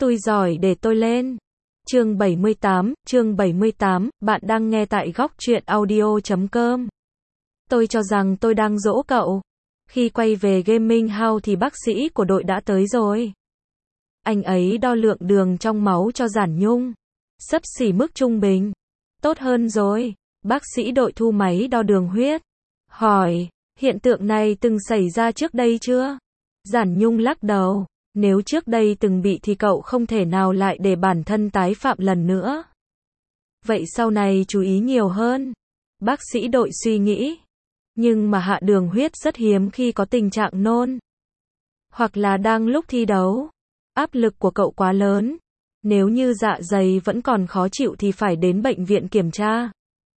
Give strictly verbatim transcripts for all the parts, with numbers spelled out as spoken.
Tôi giỏi để tôi lên. Chương bảy mươi tám, chương bảy mươi tám, bạn đang nghe tại góc truyện audio chấm com. Tôi cho rằng tôi đang dỗ cậu. Khi quay về gaming house thì bác sĩ của đội đã tới rồi. Anh ấy đo lượng đường trong máu cho Giản Nhung. Xấp xỉ mức trung bình. Tốt hơn rồi. Bác sĩ đội thu máy đo đường huyết. Hỏi, hiện tượng này từng xảy ra trước đây chưa? Giản Nhung lắc đầu. Nếu trước đây từng bị thì cậu không thể nào lại để bản thân tái phạm lần nữa. Vậy sau này chú ý nhiều hơn. Bác sĩ đội suy nghĩ. Nhưng mà hạ đường huyết rất hiếm khi có tình trạng nôn. Hoặc là đang lúc thi đấu. Áp lực của cậu quá lớn. Nếu như dạ dày vẫn còn khó chịu thì phải đến bệnh viện kiểm tra.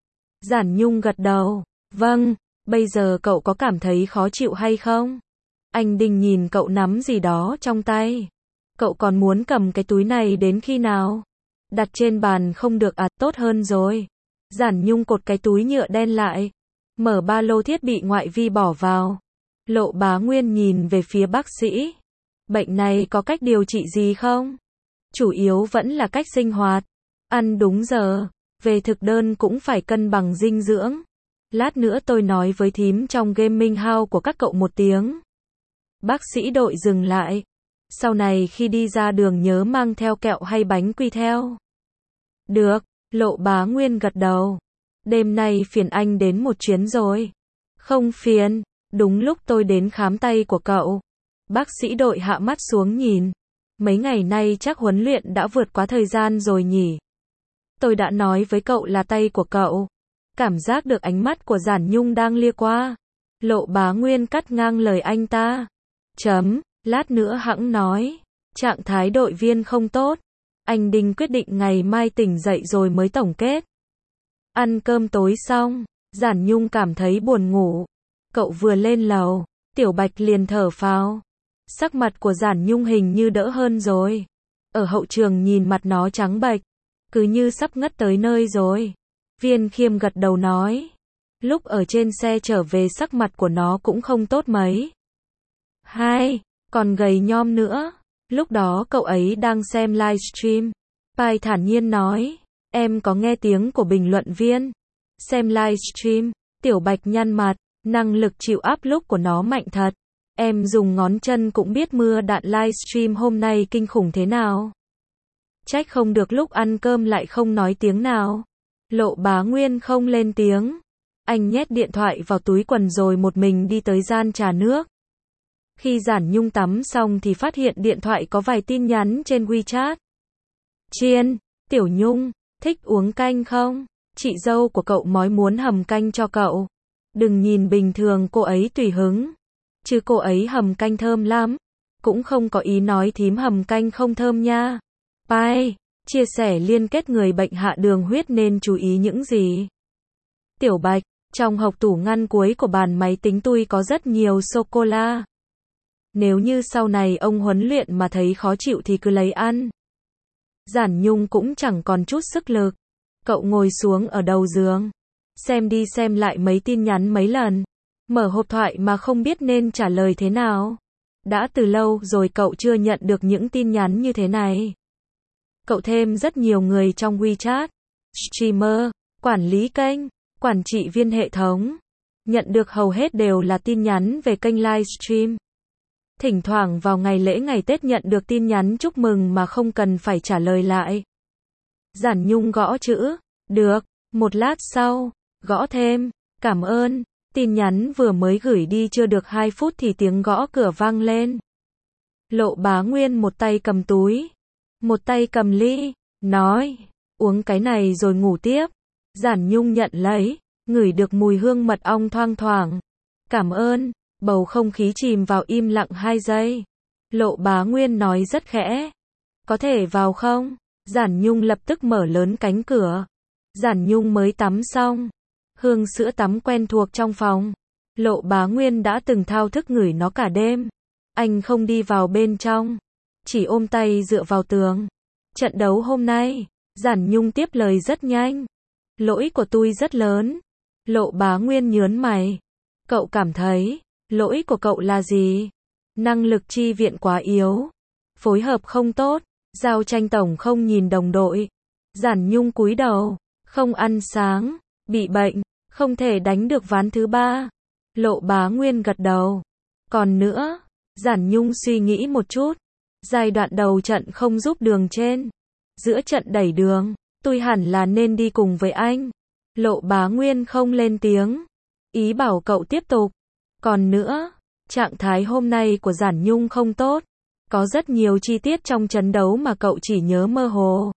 Giản Nhung gật đầu. Vâng, bây giờ cậu có cảm thấy khó chịu hay không? Anh Đinh nhìn cậu nắm gì đó trong tay. Cậu còn muốn cầm cái túi này đến khi nào? Đặt trên bàn không được à, tốt hơn rồi. Giản Nhung cột cái túi nhựa đen lại. Mở ba lô thiết bị ngoại vi bỏ vào. Lộ Bá Nguyên nhìn về phía bác sĩ. Bệnh này có cách điều trị gì không? Chủ yếu vẫn là cách sinh hoạt. Ăn đúng giờ. Về thực đơn cũng phải cân bằng dinh dưỡng. Lát nữa tôi nói với thím trong gaming house của các cậu một tiếng. Bác sĩ đội dừng lại. Sau này khi đi ra đường nhớ mang theo kẹo hay bánh quy theo. Được, Lộ Bá Nguyên gật đầu. Đêm nay phiền anh đến một chuyến rồi. Không phiền, đúng lúc tôi đến khám tay của cậu. Bác sĩ đội hạ mắt xuống nhìn. Mấy ngày nay chắc huấn luyện đã vượt quá thời gian rồi nhỉ. Tôi đã nói với cậu là tay của cậu. Cảm giác được ánh mắt của Giản Nhung đang lia qua. Lộ Bá Nguyên cắt ngang lời anh ta. Chấm, lát nữa hẵng nói. Trạng thái đội viên không tốt. Anh Đinh quyết định ngày mai tỉnh dậy rồi mới tổng kết. Ăn cơm tối xong, Giản Nhung cảm thấy buồn ngủ. Cậu vừa lên lầu, Tiểu Bạch liền thở phào. Sắc mặt của Giản Nhung hình như đỡ hơn rồi. Ở hậu trường nhìn mặt nó trắng bệch, cứ như sắp ngất tới nơi rồi. Viên Khiêm gật đầu nói. Lúc ở trên xe trở về sắc mặt của nó cũng không tốt mấy. Hai, còn gầy nhom nữa. Lúc đó cậu ấy đang xem livestream. Pai thản nhiên nói. Em có nghe tiếng của bình luận viên. Xem livestream. Tiểu Bạch nhăn mặt. Năng lực chịu áp lúc của nó mạnh thật. Em dùng ngón chân cũng biết mưa đạn livestream hôm nay kinh khủng thế nào. Trách không được lúc ăn cơm lại không nói tiếng nào. Lộ Bá Nguyên không lên tiếng. Anh nhét điện thoại vào túi quần rồi một mình đi tới gian trà nước. Khi Giản Nhung tắm xong thì phát hiện điện thoại có vài tin nhắn trên WeChat. Chiên, Tiểu Nhung, thích uống canh không? Chị dâu của cậu mói muốn hầm canh cho cậu. Đừng nhìn bình thường cô ấy tùy hứng. Chứ cô ấy hầm canh thơm lắm. Cũng không có ý nói thím hầm canh không thơm nha. Pai, chia sẻ liên kết người bệnh hạ đường huyết nên chú ý những gì? Tiểu Bạch, trong hộc tủ ngăn cuối của bàn máy tính tôi có rất nhiều sô-cô-la. Nếu như sau này ông huấn luyện mà thấy khó chịu thì cứ lấy ăn. Giản Nhung cũng chẳng còn chút sức lực. Cậu ngồi xuống ở đầu giường. Xem đi xem lại mấy tin nhắn mấy lần. Mở hộp thoại mà không biết nên trả lời thế nào. Đã từ lâu rồi cậu chưa nhận được những tin nhắn như thế này. Cậu thêm rất nhiều người trong WeChat. Streamer, quản lý kênh, quản trị viên hệ thống. Nhận được hầu hết đều là tin nhắn về kênh livestream. Thỉnh thoảng vào ngày lễ ngày Tết nhận được tin nhắn chúc mừng mà không cần phải trả lời lại. Giản Nhung gõ chữ. Được. Một lát sau, gõ thêm. Cảm ơn. Tin nhắn vừa mới gửi đi chưa được hai phút thì tiếng gõ cửa vang lên. Lộ Bá Nguyên một tay cầm túi, một tay cầm ly, nói, uống cái này rồi ngủ tiếp. Giản Nhung nhận lấy, ngửi được mùi hương mật ong thoang thoảng. Cảm ơn. Bầu không khí chìm vào im lặng hai giây. Lộ Bá Nguyên nói rất khẽ. Có thể vào không? Giản Nhung lập tức mở lớn cánh cửa. Giản Nhung mới tắm xong. Hương sữa tắm quen thuộc trong phòng. Lộ Bá Nguyên đã từng thao thức ngửi nó cả đêm. Anh không đi vào bên trong. Chỉ ôm tay dựa vào tường. Trận đấu hôm nay. Giản Nhung tiếp lời rất nhanh. Lỗi của tôi rất lớn. Lộ Bá Nguyên nhớn mày. Cậu cảm thấy, lỗi của cậu là gì? Năng lực chi viện quá yếu. Phối hợp không tốt. Giao tranh tổng không nhìn đồng đội. Giản Nhung cúi đầu. Không ăn sáng. Bị bệnh. Không thể đánh được ván thứ ba. Lộ Bá Nguyên gật đầu. Còn nữa. Giản Nhung suy nghĩ một chút. Giai đoạn đầu trận không giúp đường trên. Giữa trận đẩy đường. Tôi hẳn là nên đi cùng với anh. Lộ Bá Nguyên không lên tiếng. Ý bảo cậu tiếp tục. Còn nữa. Trạng thái hôm nay của Giản Nhung không tốt. Có rất nhiều chi tiết trong trận đấu mà cậu chỉ nhớ mơ hồ.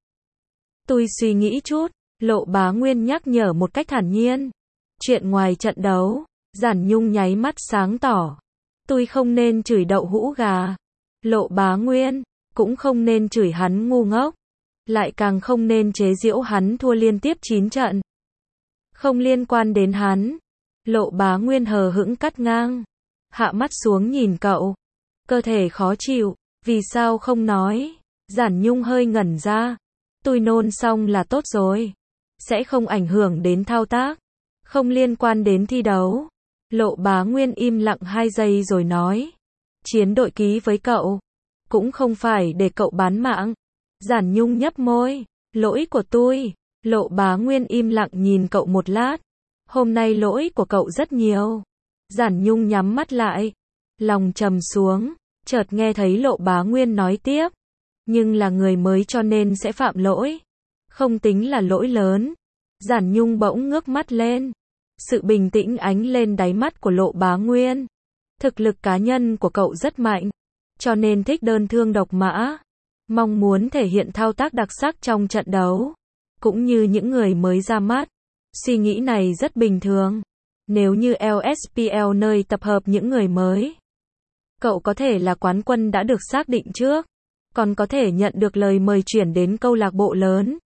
Tôi suy nghĩ chút. Lộ Bá Nguyên nhắc nhở một cách thản nhiên. Chuyện ngoài trận đấu. Giản Nhung nháy mắt sáng tỏ. Tôi không nên chửi đậu hũ gà. Lộ Bá Nguyên. Cũng không nên chửi hắn ngu ngốc. Lại càng không nên chế giễu hắn thua liên tiếp chín trận. Không liên quan đến hắn. Lộ Bá Nguyên hờ hững cắt ngang. Hạ mắt xuống nhìn cậu. Cơ thể khó chịu. Vì sao không nói? Giản Nhung hơi ngẩn ra. Tôi nôn xong là tốt rồi. Sẽ không ảnh hưởng đến thao tác. Không liên quan đến thi đấu. Lộ Bá Nguyên im lặng hai giây rồi nói. Chiến đội ký với cậu. Cũng không phải để cậu bán mạng. Giản Nhung nhấp môi. Lỗi của tôi. Lộ Bá Nguyên im lặng nhìn cậu một lát. Hôm nay lỗi của cậu rất nhiều. Giản Nhung nhắm mắt lại. Lòng trầm xuống. Chợt nghe thấy Lộ Bá Nguyên nói tiếp. Nhưng là người mới cho nên sẽ phạm lỗi. Không tính là lỗi lớn. Giản Nhung bỗng ngước mắt lên. Sự bình tĩnh ánh lên đáy mắt của Lộ Bá Nguyên. Thực lực cá nhân của cậu rất mạnh. Cho nên thích đơn thương độc mã. Mong muốn thể hiện thao tác đặc sắc trong trận đấu. Cũng như những người mới ra mắt. Suy nghĩ này rất bình thường. Nếu như lờ ét pê lờ nơi tập hợp những người mới. Cậu có thể là quán quân đã được xác định trước. Còn có thể nhận được lời mời chuyển đến câu lạc bộ lớn.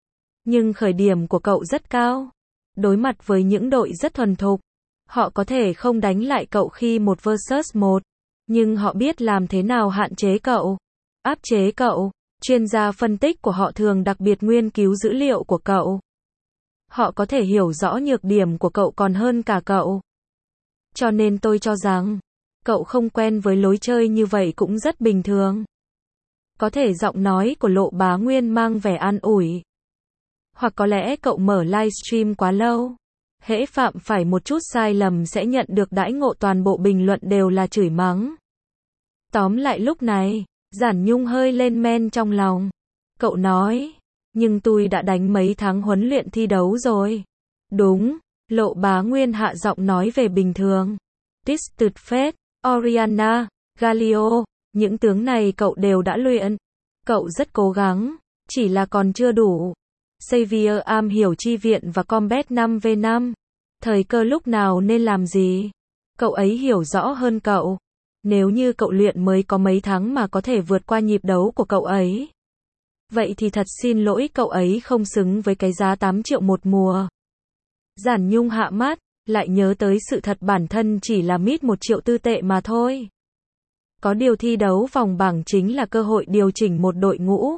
Nhưng khởi điểm của cậu rất cao. Đối mặt với những đội rất thuần thục. Họ có thể không đánh lại cậu khi một versus một. Nhưng họ biết làm thế nào hạn chế cậu. Áp chế cậu. Chuyên gia phân tích của họ thường đặc biệt nghiên cứu dữ liệu của cậu. Họ có thể hiểu rõ nhược điểm của cậu còn hơn cả cậu. Cho nên tôi cho rằng, cậu không quen với lối chơi như vậy cũng rất bình thường. Có thể giọng nói của Lộ Bá Nguyên mang vẻ an ủi. Hoặc có lẽ cậu mở livestream quá lâu. Hễ phạm phải một chút sai lầm sẽ nhận được đãi ngộ toàn bộ bình luận đều là chửi mắng. Tóm lại lúc này, Giản Nhung hơi lên men trong lòng. Cậu nói, nhưng tôi đã đánh mấy tháng huấn luyện thi đấu rồi. Đúng, Lộ Bá Nguyên hạ giọng nói về bình thường. Tisted Fed, Oriana, Galio, những tướng này cậu đều đã luyện. Cậu rất cố gắng, chỉ là còn chưa đủ. Xavier am hiểu chi viện và combat năm v năm. Thời cơ lúc nào nên làm gì? Cậu ấy hiểu rõ hơn cậu. Nếu như cậu luyện mới có mấy tháng mà có thể vượt qua nhịp đấu của cậu ấy. Vậy thì thật xin lỗi cậu ấy không xứng với cái giá tám triệu một mùa. Giản Nhung hạ mắt, lại nhớ tới sự thật bản thân chỉ là mít một triệu tư tệ mà thôi. Có điều thi đấu vòng bảng chính là cơ hội điều chỉnh một đội ngũ.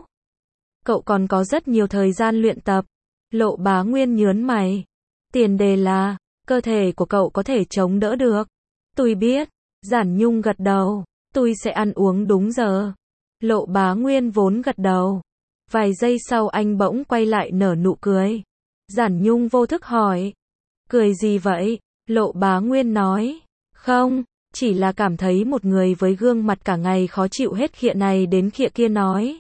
Cậu còn có rất nhiều thời gian luyện tập. Lộ Bá Nguyên nhớn mày. Tiền đề là, cơ thể của cậu có thể chống đỡ được. Tôi biết. Giản Nhung gật đầu. Tôi sẽ ăn uống đúng giờ. Lộ Bá Nguyên vốn gật đầu. Vài giây sau anh bỗng quay lại nở nụ cười. Giản Nhung vô thức hỏi. Cười gì vậy? Lộ Bá Nguyên nói. Không, chỉ là cảm thấy một người với gương mặt cả ngày khó chịu hết khịa này đến khịa kia nói.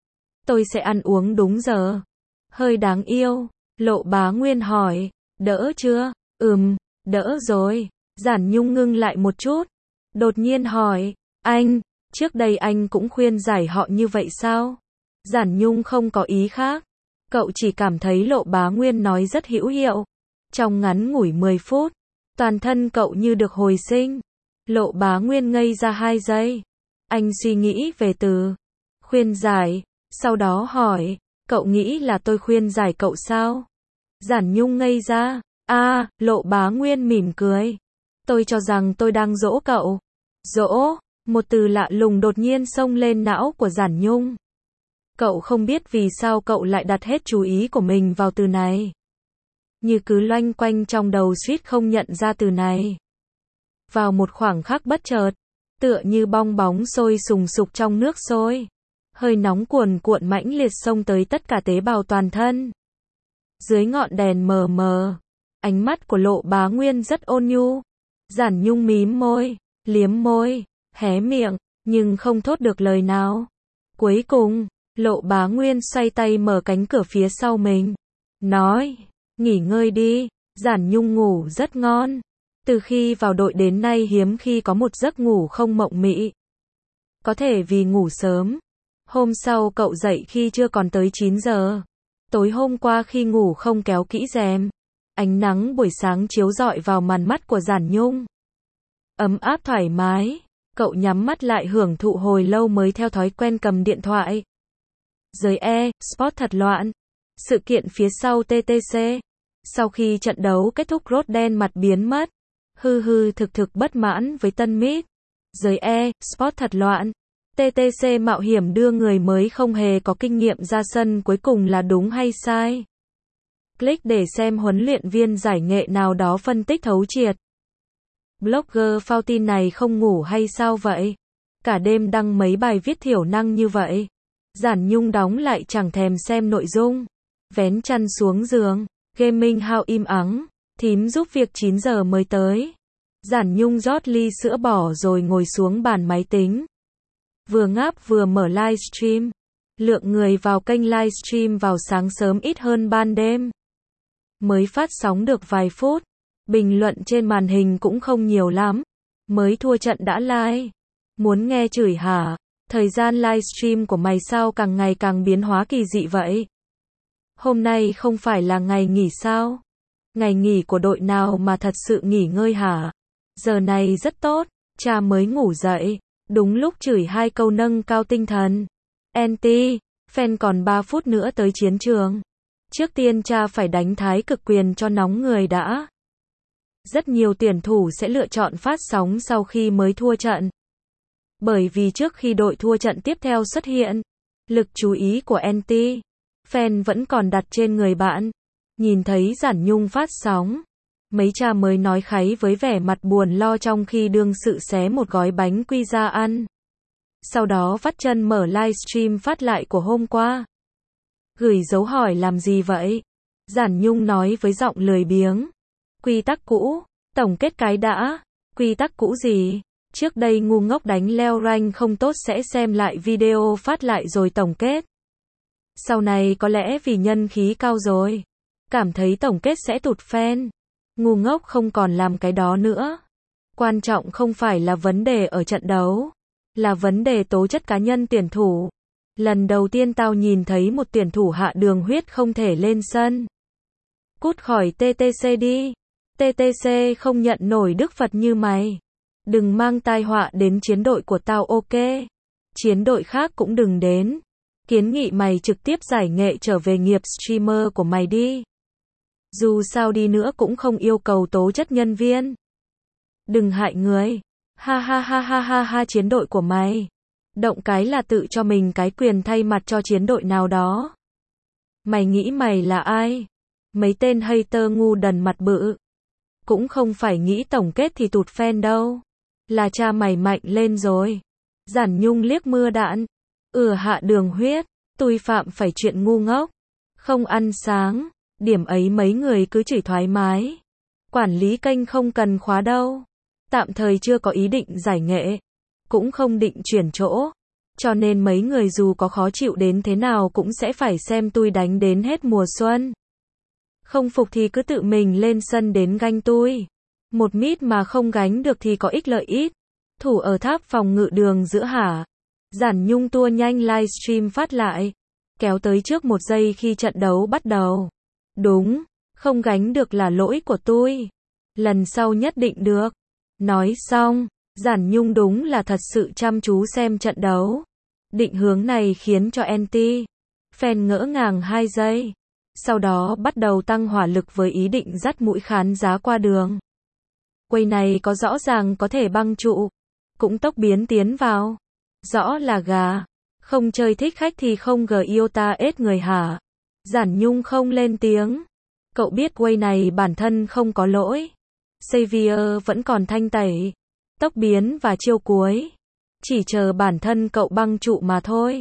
Tôi sẽ ăn uống đúng giờ. Hơi đáng yêu. Lộ Bá Nguyên hỏi. Đỡ chưa? Ừm, đỡ rồi. Giản Nhung ngưng lại một chút. Đột nhiên hỏi. Anh, trước đây anh cũng khuyên giải họ như vậy sao? Giản Nhung không có ý khác. Cậu chỉ cảm thấy Lộ Bá Nguyên nói rất hữu hiệu. Trong ngắn ngủi mười phút, toàn thân cậu như được hồi sinh. Lộ Bá Nguyên ngây ra hai giây. Anh suy nghĩ về từ khuyên giải, sau đó hỏi, cậu nghĩ là tôi khuyên giải cậu sao? Giản Nhung ngây ra. A, à, Lộ Bá Nguyên mỉm cười. Tôi cho rằng tôi đang dỗ cậu. Dỗ, một từ lạ lùng đột nhiên xông lên não của Giản Nhung. Cậu không biết vì sao cậu lại đặt hết chú ý của mình vào từ này. Như cứ loanh quanh trong đầu suýt không nhận ra từ này. Vào một khoảng khắc bất chợt, tựa như bong bóng sôi sùng sục trong nước sôi. Hơi nóng cuồn cuộn mãnh liệt xông tới tất cả tế bào toàn thân. Dưới ngọn đèn mờ mờ, ánh mắt của Lộ Bá Nguyên rất ôn nhu. Giản Nhung mím môi, liếm môi, hé miệng, nhưng không thốt được lời nào. Cuối cùng, Lộ Bá Nguyên xoay tay mở cánh cửa phía sau mình. Nói, nghỉ ngơi đi, Giản Nhung ngủ rất ngon. Từ khi vào đội đến nay hiếm khi có một giấc ngủ không mộng mị. Có thể vì ngủ sớm. Hôm sau cậu dậy khi chưa còn tới chín giờ. Tối hôm qua khi ngủ không kéo kỹ rèm. Ánh nắng buổi sáng chiếu rọi vào màn mắt của Giản Nhung. Ấm áp thoải mái. Cậu nhắm mắt lại hưởng thụ hồi lâu mới theo thói quen cầm điện thoại. Giới e-sport thật loạn. Sự kiện phía sau tê tê xê. Sau khi trận đấu kết thúc Rốt đen mặt biến mất. Hư hư thực thực bất mãn với tân mít. Giới e-sport thật loạn. tê tê xê mạo hiểm đưa người mới không hề có kinh nghiệm ra sân cuối cùng là đúng hay sai? Click để xem huấn luyện viên giải nghệ nào đó phân tích thấu triệt. Blogger phao tin này không ngủ hay sao vậy? Cả đêm đăng mấy bài viết thiểu năng như vậy. Giản Nhung đóng lại chẳng thèm xem nội dung. Vén chăn xuống giường. Gaming House im ắng. Thím giúp việc chín giờ mới tới. Giản Nhung rót ly sữa bỏ rồi ngồi xuống bàn máy tính. Vừa ngáp vừa mở livestream. Lượng người vào kênh livestream vào sáng sớm ít hơn ban đêm. Mới phát sóng được vài phút. Bình luận trên màn hình cũng không nhiều lắm. Mới thua trận đã like. Muốn nghe chửi hả? Thời gian livestream của mày sao càng ngày càng biến hóa kỳ dị vậy? Hôm nay không phải là ngày nghỉ sao? Ngày nghỉ của đội nào mà thật sự nghỉ ngơi hả? Giờ này rất tốt, cha mới ngủ dậy. Đúng lúc chửi hai câu nâng cao tinh thần. Anti, fan còn ba phút nữa tới chiến trường. Trước tiên cha phải đánh thái cực quyền cho nóng người đã. Rất nhiều tuyển thủ sẽ lựa chọn phát sóng sau khi mới thua trận. Bởi vì trước khi đội thua trận tiếp theo xuất hiện, lực chú ý của anti fan vẫn còn đặt trên người bạn. Nhìn thấy Giản Nhung phát sóng, mấy cha mới nói kháy với vẻ mặt buồn lo trong khi đương sự xé một gói bánh quy ra ăn. Sau đó vắt chân mở livestream phát lại của hôm qua. Gửi dấu hỏi làm gì vậy? Giản Nhung nói với giọng lười biếng. Quy tắc cũ, tổng kết cái đã. Quy tắc cũ gì? Trước đây ngu ngốc đánh leo rank không tốt sẽ xem lại video phát lại rồi tổng kết. Sau này có lẽ vì nhân khí cao rồi, cảm thấy tổng kết sẽ tụt fan. Ngu ngốc không còn làm cái đó nữa. Quan trọng không phải là vấn đề ở trận đấu, là vấn đề tố chất cá nhân tuyển thủ. Lần đầu tiên tao nhìn thấy một tuyển thủ hạ đường huyết không thể lên sân. Cút khỏi tê tê xê đi. tê tê xê không nhận nổi Đức Phật như mày. Đừng mang tai họa đến chiến đội của tao ok. Chiến đội khác cũng đừng đến. Kiến nghị mày trực tiếp giải nghệ trở về nghiệp streamer của mày đi. Dù sao đi nữa cũng không yêu cầu tố chất nhân viên. Đừng hại người. Ha ha ha ha ha ha chiến đội của mày. Động cái là tự cho mình cái quyền thay mặt cho chiến đội nào đó. Mày nghĩ mày là ai? Mấy tên hater ngu đần mặt bự. Cũng không phải nghĩ tổng kết thì tụt fan đâu. Là cha mày mạnh lên rồi. Giản Nhung liếc mưa đạn. Ừ hạ đường huyết. Tui phạm phải chuyện ngu ngốc. Không ăn sáng. Điểm ấy mấy người cứ chửi thoải mái. Quản lý kênh không cần khóa đâu. Tạm thời chưa có ý định giải nghệ. Cũng không định chuyển chỗ. Cho nên mấy người dù có khó chịu đến thế nào cũng sẽ phải xem tui đánh đến hết mùa xuân. Không phục thì cứ tự mình lên sân đến ganh tui. Một mít mà không gánh được thì có ích lợi ít. Thủ ở tháp phòng ngự đường giữa hả? Giản Nhung tua nhanh livestream phát lại. Kéo tới trước một giây khi trận đấu bắt đầu. Đúng, không gánh được là lỗi của tui. Lần sau nhất định được. Nói xong, Giản Nhung đúng là thật sự chăm chú xem trận đấu. Định hướng này khiến cho anti fan ngỡ ngàng hai giây. Sau đó bắt đầu tăng hỏa lực với ý định dắt mũi khán giá qua đường. Quay này có rõ ràng có thể băng trụ. Cũng tốc biến tiến vào. Rõ là gà. Không chơi thích khách thì không gờ yêu ta ết người hả? Giản Nhung không lên tiếng. Cậu biết quay này bản thân không có lỗi. Xavier vẫn còn thanh tẩy. Tốc biến và chiêu cuối. Chỉ chờ bản thân cậu băng trụ mà thôi.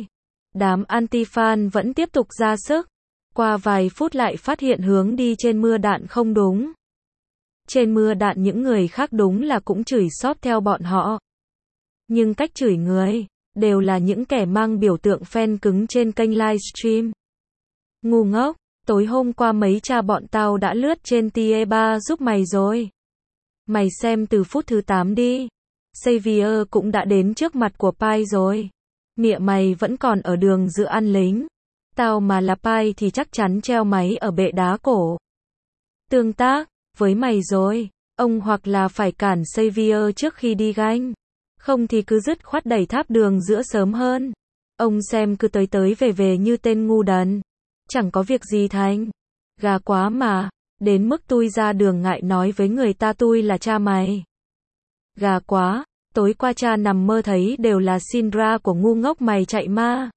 Đám anti-fan vẫn tiếp tục ra sức. Qua vài phút lại phát hiện hướng đi trên mưa đạn không đúng. Trên mưa đạn những người khác đúng là cũng chửi xót theo bọn họ. Nhưng cách chửi người, đều là những kẻ mang biểu tượng fan cứng trên kênh livestream. Ngu ngốc, tối hôm qua mấy cha bọn tao đã lướt trên tier ba giúp mày rồi. Mày xem từ phút thứ tám đi. Xavier cũng đã đến trước mặt của Pai rồi. Mẹ mày vẫn còn ở đường giữa ăn lính. Tao mà là Pai thì chắc chắn treo máy ở bệ đá cổ. Tương tác với mày rồi. Ông hoặc là phải cản Xavier trước khi đi ganh. Không thì cứ dứt khoát đẩy tháp đường giữa sớm hơn. Ông xem cứ tới tới về về như tên ngu đần. Chẳng có việc gì thành. Gà quá mà. Đến mức tui ra đường ngại nói với người ta tui là cha mày. Gà quá. Tối qua cha nằm mơ thấy đều là Syndra của ngu ngốc mày chạy ma.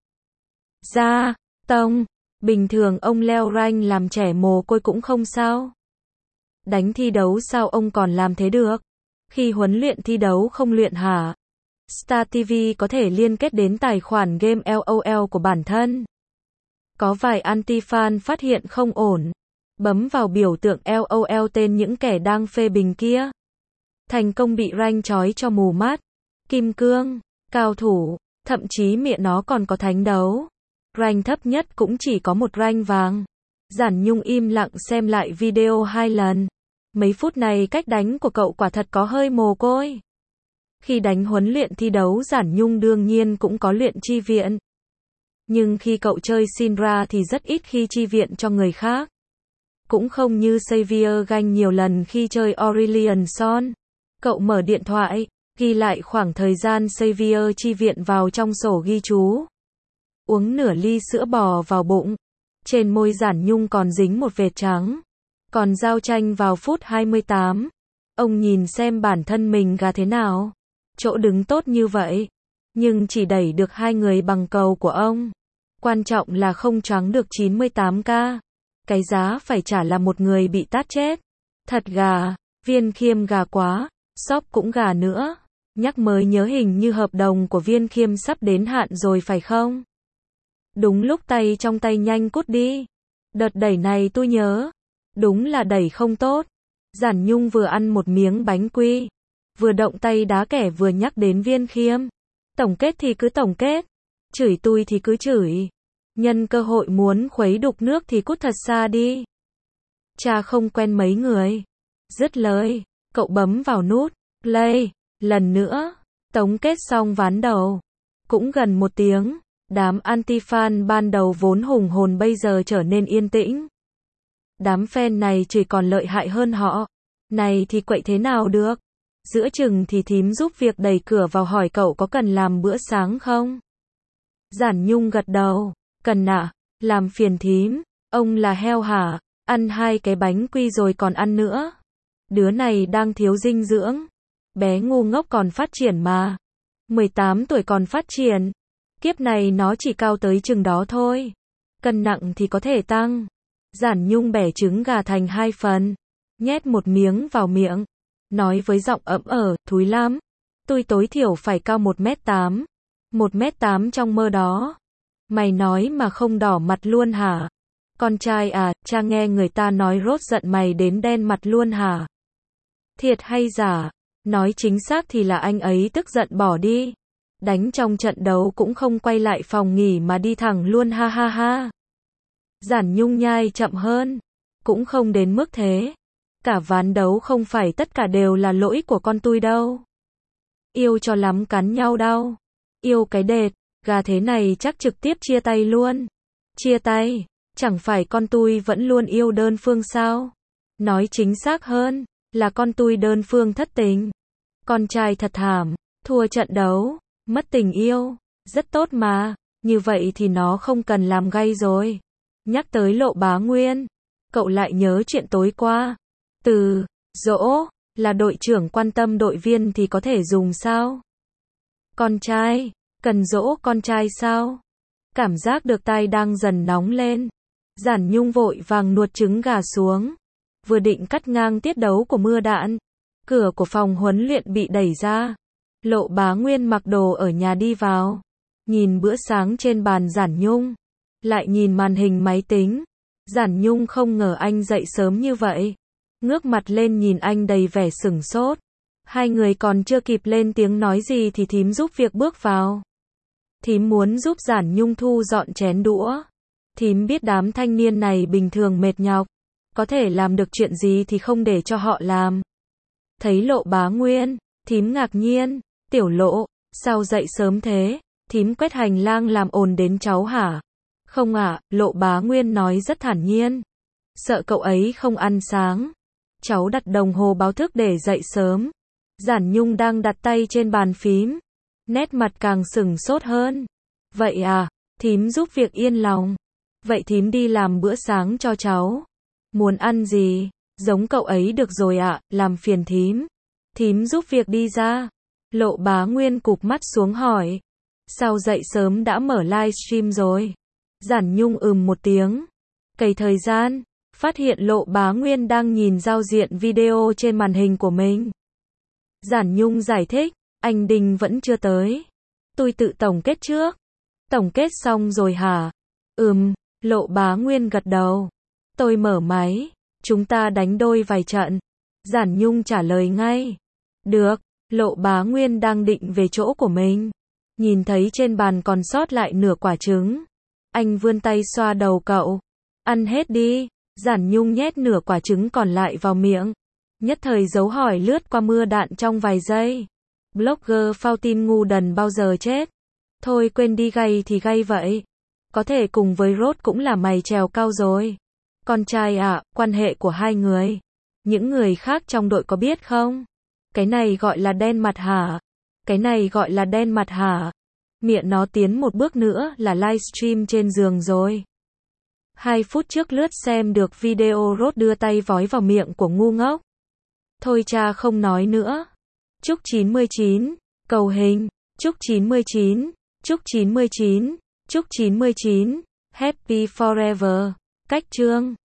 Ra. Tông. Bình thường ông leo rank làm trẻ mồ côi cũng không sao. Đánh thi đấu sao ông còn làm thế được? Khi huấn luyện thi đấu không luyện hả? Star ti vi có thể liên kết đến tài khoản game LOL của bản thân. Có vài anti-fan phát hiện không ổn. Bấm vào biểu tượng LOL tên những kẻ đang phê bình kia. Thành công bị rank trói cho mù mắt. Kim cương, cao thủ, thậm chí mẹ nó còn có thánh đấu. Rank thấp nhất cũng chỉ có một rank vàng. Giản Nhung im lặng xem lại video hai lần. Mấy phút này cách đánh của cậu quả thật có hơi mồ côi. Khi đánh huấn luyện thi đấu Giản Nhung đương nhiên cũng có luyện chi viện. Nhưng khi cậu chơi Syndra thì rất ít khi chi viện cho người khác. Cũng không như Xavier ganh nhiều lần khi chơi Aurelion Son. Cậu mở điện thoại, ghi lại khoảng thời gian Xavier chi viện vào trong sổ ghi chú. Uống nửa ly sữa bò vào bụng. Trên môi Giản Nhung còn dính một vệt trắng. Còn giao tranh vào phút hai mươi tám. Ông nhìn xem bản thân mình gà thế nào. Chỗ đứng tốt như vậy. Nhưng chỉ đẩy được hai người bằng cầu của ông. Quan trọng là không choáng được chín mươi tám k. Cái giá phải trả là một người bị tát chết. Thật gà. Viên Khiêm gà quá. Shop cũng gà nữa. Nhắc mới nhớ hình như hợp đồng của Viên Khiêm sắp đến hạn rồi phải không? Đúng lúc tay trong tay nhanh cút đi. Đợt đẩy này tôi nhớ. Đúng là đẩy không tốt. Giản Nhung vừa ăn một miếng bánh quy. Vừa động tay đá kẻ vừa nhắc đến Viên Khiêm. Tổng kết thì cứ tổng kết. Chửi tôi thì cứ chửi. Nhân cơ hội muốn khuấy đục nước thì cút thật xa đi. Cha không quen mấy người. Dứt lời. Cậu bấm vào nút play. Lần nữa. Tống kết xong ván đầu. Cũng gần một tiếng. Đám anti-fan ban đầu vốn hùng hồn bây giờ trở nên yên tĩnh. Đám fan này chỉ còn lợi hại hơn họ. Này thì quậy thế nào được. Giữa chừng thì thím giúp việc đẩy cửa vào hỏi cậu có cần làm bữa sáng không? Giản Nhung gật đầu. Cần ạ. À? Làm phiền thím. Ông là heo hả? Ăn hai cái bánh quy rồi còn ăn nữa. Đứa này đang thiếu dinh dưỡng. Bé ngu ngốc còn phát triển mà. mười tám tuổi còn phát triển. Kiếp này nó chỉ cao tới chừng đó thôi. Cân nặng thì có thể tăng. Giản Nhung bẻ trứng gà thành hai phần. Nhét một miếng vào miệng. Nói với giọng ấm ở, thúi lắm. Tôi tối thiểu phải cao một mét tám. một mét tám trong mơ đó. Mày nói mà không đỏ mặt luôn hả? Con trai à, cha nghe người ta nói rốt giận mày đến đen mặt luôn hả? Thiệt hay giả? Nói chính xác thì là anh ấy tức giận bỏ đi. Đánh trong trận đấu cũng không quay lại phòng nghỉ mà đi thẳng luôn ha ha ha. Giản Nhung nhai chậm hơn. Cũng không đến mức thế. Cả ván đấu không phải tất cả đều là lỗi của con tui đâu. Yêu cho lắm cắn nhau đau. Yêu cái đệt, gà thế này chắc trực tiếp chia tay luôn. Chia tay, chẳng phải con tui vẫn luôn yêu đơn phương sao? Nói chính xác hơn, là con tui đơn phương thất tình. Con trai thật thảm, thua trận đấu, mất tình yêu, rất tốt mà, như vậy thì nó không cần làm gay rồi. Nhắc tới Lộ Bá Nguyên, cậu lại nhớ chuyện tối qua. Từ dỗ là đội trưởng quan tâm đội viên thì có thể dùng sao? Con trai, cần dỗ con trai sao? Cảm giác được tai đang dần nóng lên. Giản Nhung vội vàng nuốt trứng gà xuống. Vừa định cắt ngang tiết đấu của mưa đạn. Cửa của phòng huấn luyện bị đẩy ra. Lộ Bá Nguyên mặc đồ ở nhà đi vào. nhìn bữa sáng trên bàn Giản Nhung, lại nhìn màn hình máy tính. Giản Nhung không ngờ anh dậy sớm như vậy. Ngước mặt lên nhìn anh đầy vẻ sửng sốt. Hai người còn chưa kịp lên tiếng nói gì thì thím giúp việc bước vào. Thím muốn giúp Giản Nhung thu dọn chén đũa. Thím biết đám thanh niên này bình thường mệt nhọc, có thể làm được chuyện gì thì không để cho họ làm. Thấy Lộ Bá Nguyên, thím ngạc nhiên, tiểu Lộ, sao dậy sớm thế? Thím quét hành lang làm ồn đến cháu hả? Không ạ, à, Lộ Bá Nguyên nói rất thản nhiên. Sợ cậu ấy không ăn sáng. Cháu đặt đồng hồ báo thức để dậy sớm. Giản Nhung đang đặt tay trên bàn phím. Nét mặt càng sừng sốt hơn. Vậy à, thím giúp việc yên lòng. Vậy thím đi làm bữa sáng cho cháu. Muốn ăn gì? Giống cậu ấy được rồi ạ, à, làm phiền thím. Thím giúp việc đi ra. Lộ Bá Nguyên cụp mắt xuống hỏi. Sao dậy sớm đã mở livestream rồi? Giản Nhung ừm một tiếng. Cày thời gian, phát hiện Lộ Bá Nguyên đang nhìn giao diện video trên màn hình của mình. Giản Nhung giải thích, anh Đinh vẫn chưa tới. Tôi tự tổng kết trước. Tổng kết xong rồi hả? Ừm, Lộ Bá Nguyên gật đầu. Tôi mở máy, chúng ta đánh đôi vài trận. Giản Nhung trả lời ngay. Được, Lộ Bá Nguyên đang định về chỗ của mình. Nhìn thấy trên bàn còn sót lại nửa quả trứng. Anh vươn tay xoa đầu cậu. Ăn hết đi. Giản Nhung nhét nửa quả trứng còn lại vào miệng. Nhất thời dấu hỏi lướt qua mưa đạn trong vài giây. Blogger phao tin ngu đần bao giờ chết. Thôi quên đi, gay thì gay vậy. Có thể cùng với Rốt cũng là mày trèo cao rồi. Con trai ạ, à, quan hệ của hai người. Những người khác trong đội có biết không? Cái này gọi là đen mặt hả? Cái này gọi là đen mặt hả? Miệng nó tiến một bước nữa là livestream trên giường rồi. Hai phút trước lướt xem được video Rốt đưa tay vói vào miệng của ngu ngốc. Thôi cha không nói nữa. Chúc chín mươi chín, cầu hình, chúc chín mươi chín, chúc chín mươi chín, chúc chín mươi chín, happy forever, cách chương.